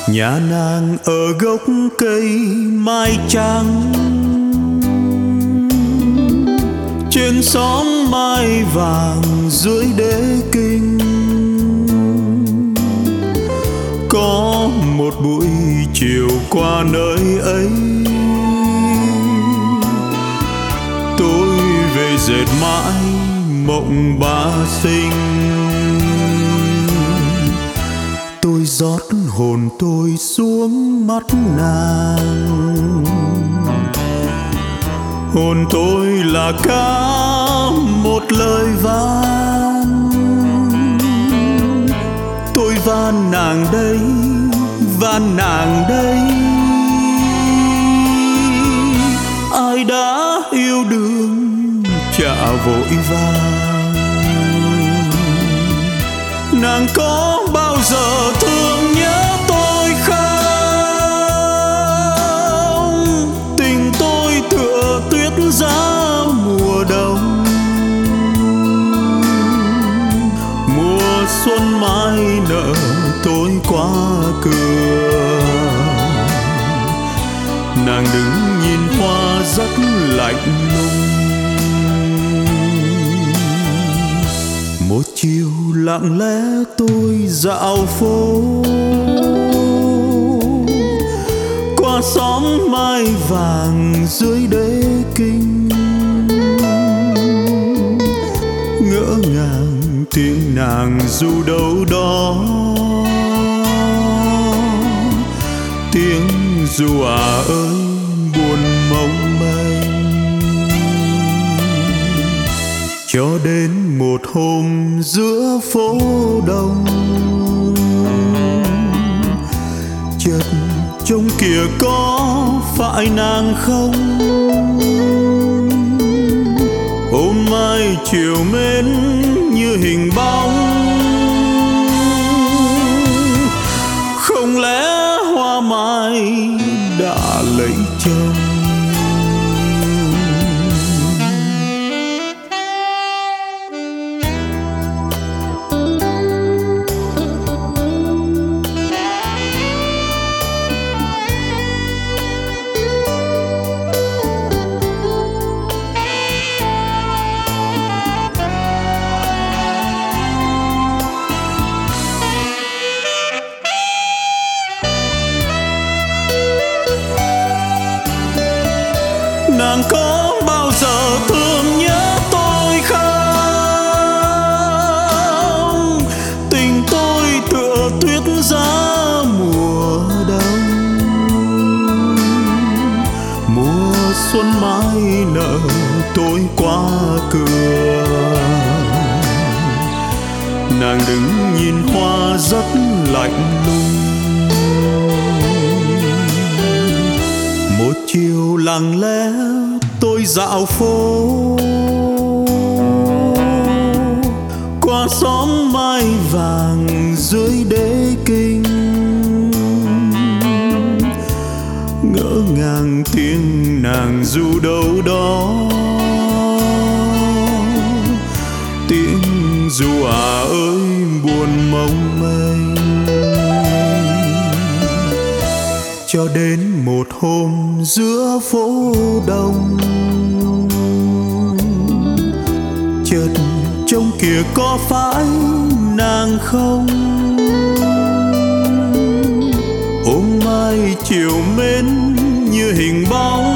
Nhà nàng ở gốc cây mai trắng, trên xóm mai vàng dưới đế kinh. Có một buổi chiều qua nơi ấy, tôi về dệt mãi mộng ba sinh. Tôi rót hồn tôi xuống mắt nàng, hồn tôi là cả một lời van. Tôi van nàng đây, van nàng đây. Ai đã yêu đương chả vội vàng. Nàng có bao giờ thương nhớ tôi không? Tình tôi tựa tuyết giá mùa đông, mùa xuân mai nở tôi qua cửa. Nàng đứng nhìn hoa rất lạnh lùng. Một chiều lặng lẽ tôi dạo phố, qua xóm mai vàng dưới đế kinh. Ngỡ ngàng tiếng nàng ru đâu đó, tiếng ru à ơi buồn mong manh. Cho đến một hôm giữa phố đông, chợt trông kìa có phải nàng không? Hôm mai chiều mến như hình bóng. Không lẽ hoa mai đã lấy chồng? Nàng có bao giờ thương nhớ tôi không? Tình tôi tựa tuyết giá mùa đông, mùa xuân mai nở tôi qua cửa. Nàng đứng nhìn hoa rất lạnh lùng. Một chiều lặng lẽ tôi dạo phố, qua xóm mai vàng dưới đế kinh. Ngỡ ngàng tiếng nàng ru đâu đó, tiếng ru à ơi buồn mong manh. Cho đến một hôm giữa phố đông, chợt trông kìa có phải nàng không? Hôm mai chiều mến như hình bóng.